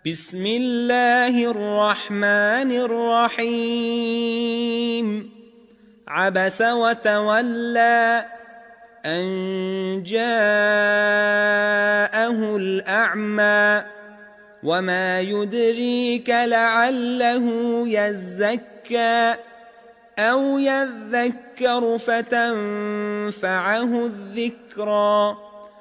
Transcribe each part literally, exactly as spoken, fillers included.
بسم الله الرحمن الرحيم عبس وتولى أن جاءه الأعمى وما يدريك لعله يزكى أو يذكر فتنفعه الذكرى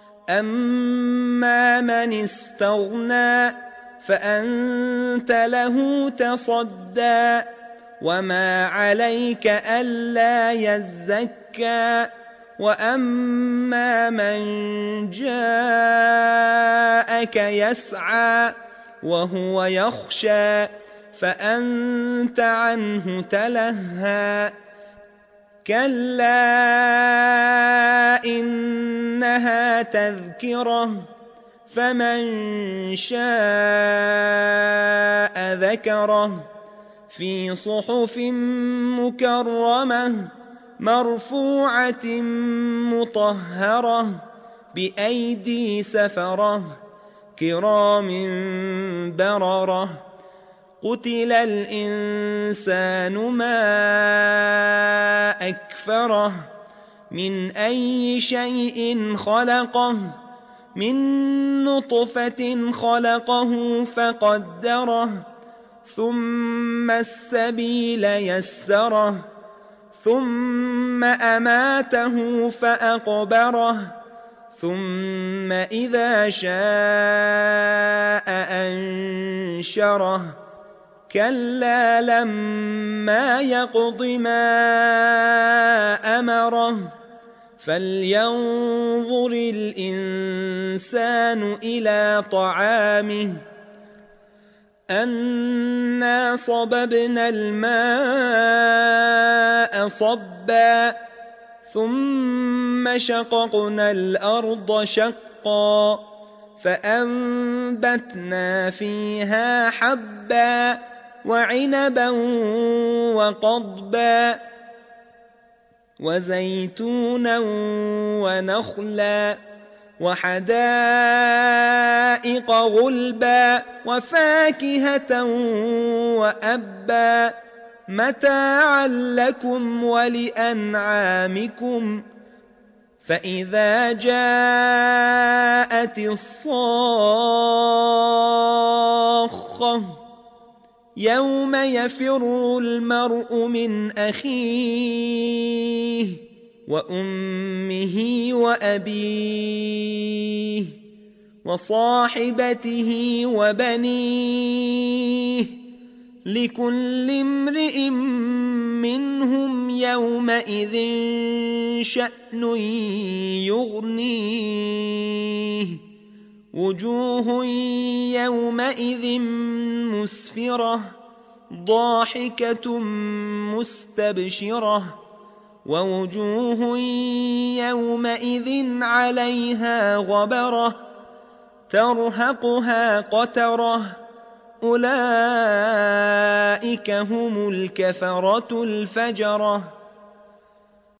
أما من استغنى فأنت له تصدى وما عليك ألا يزكى وأما من جاءك يسعى وهو يخشى فأنت عنه تلهى كلا إنها تذكرة فمن شاء ذكره في صحف مكرمة مرفوعة مطهرة بأيدي سفرة كرام بررة قتل الإنسان ما أكفره من أي شيء خلقه من نطفة خلقه فقدره ثم السبيل يسره ثم أماته فأقبره ثم إذا شاء أنشره كلا لما يقض ما أمره فلينظر الإنسان إلى طعامه أنا صببنا الماء صبا ثم شققنا الأرض شقا فأنبتنا فيها حبا وعنبا وقضبا وزيتونا ونخلا وحدائق غلبا وفاكهة وأبا متاعا لكم ولأنعامكم فإذا جاءت الصاخة يوم يفر المرء من أخيه وأمه وأبيه وصاحبته وبنيه لكل امرئ منهم يومئذ شأن يغنيه وجوه يومئذ مسفرة ضاحكة مستبشرة ووجوه يومئذ عليها غبرة ترهقها قترة أولئك هم الكفرة الفجرة.